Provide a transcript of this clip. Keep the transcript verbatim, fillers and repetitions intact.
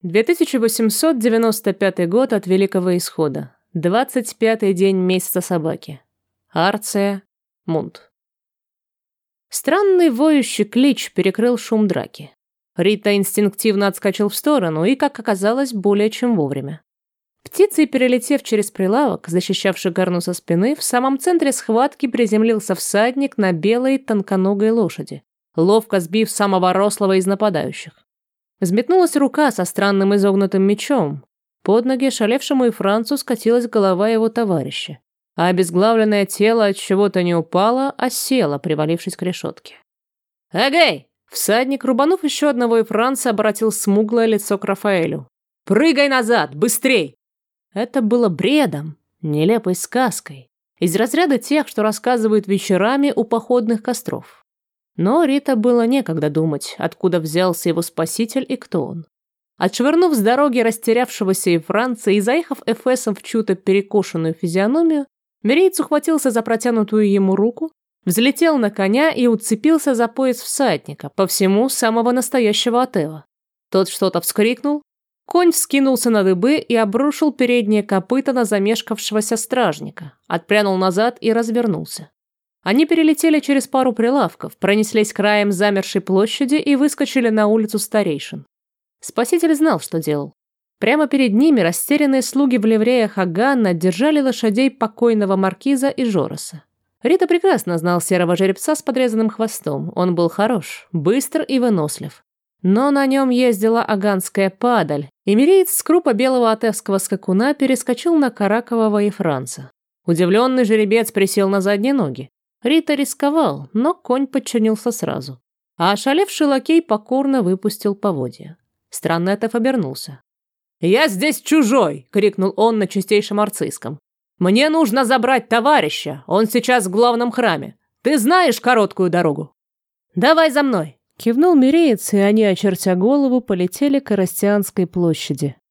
две тысячи восемьсот девяносто пятый год от Великого Исхода. двадцать пятый день месяца собаки. Арция, Мунт. Странный воющий клич перекрыл шум драки. Рита инстинктивно отскочил в сторону и, как оказалось, более чем вовремя. Птицей, перелетев через прилавок, защищавший Гарну со спины, в самом центре схватки приземлился всадник на белой тонконогой лошади, ловко сбив самого рослого из нападающих. Взметнулась рука со странным изогнутым мечом. Под ноги шалевшему и Францу скатилась голова его товарища, а обезглавленное тело от чего-то не упало, а село, привалившись к решетке. «Эгей!» Всадник, рубанув еще одного и Франца, обратил смуглое лицо к Рафаэлю. «Прыгай назад! Быстрей!» Это было бредом, нелепой сказкой, из разряда тех, что рассказывают вечерами у походных костров. Но Рита было некогда думать, откуда взялся его спаситель и кто он. Отшвырнув с дороги растерявшегося и Франца и заехав эфесом в чью-то перекошенную физиономию, Миреец ухватился за протянутую ему руку, взлетел на коня и уцепился за пояс всадника, по всему самого настоящего Атева. Тот что-то вскрикнул, конь вскинулся на дыбы и обрушил передние копыта на замешкавшегося стражника, отпрянул назад и развернулся. Они перелетели через пару прилавков, пронеслись краем замершей площади и выскочили на улицу старейшин. Спаситель знал, что делал. Прямо перед ними растерянные слуги в ливреях Аганна держали лошадей покойного маркиза и Жороса. Рита прекрасно знал серого жеребца с подрезанным хвостом. Он был хорош, быстр и вынослив. Но на нем ездила аганская падаль, и миреец с крупа белого атевского скакуна перескочил на каракового и Франца. Удивленный жеребец присел на задние ноги. Рита рисковал, но конь подчинился сразу. А ошалевший лакей покорно выпустил поводья. Странный Атев обернулся. «Я здесь чужой!» — крикнул он на чистейшем арцийском. «Мне нужно забрать товарища, он сейчас в главном храме. Ты знаешь короткую дорогу?» «Давай за мной!» Кивнул миреец, и они, очертя голову, полетели к Оростианской площади.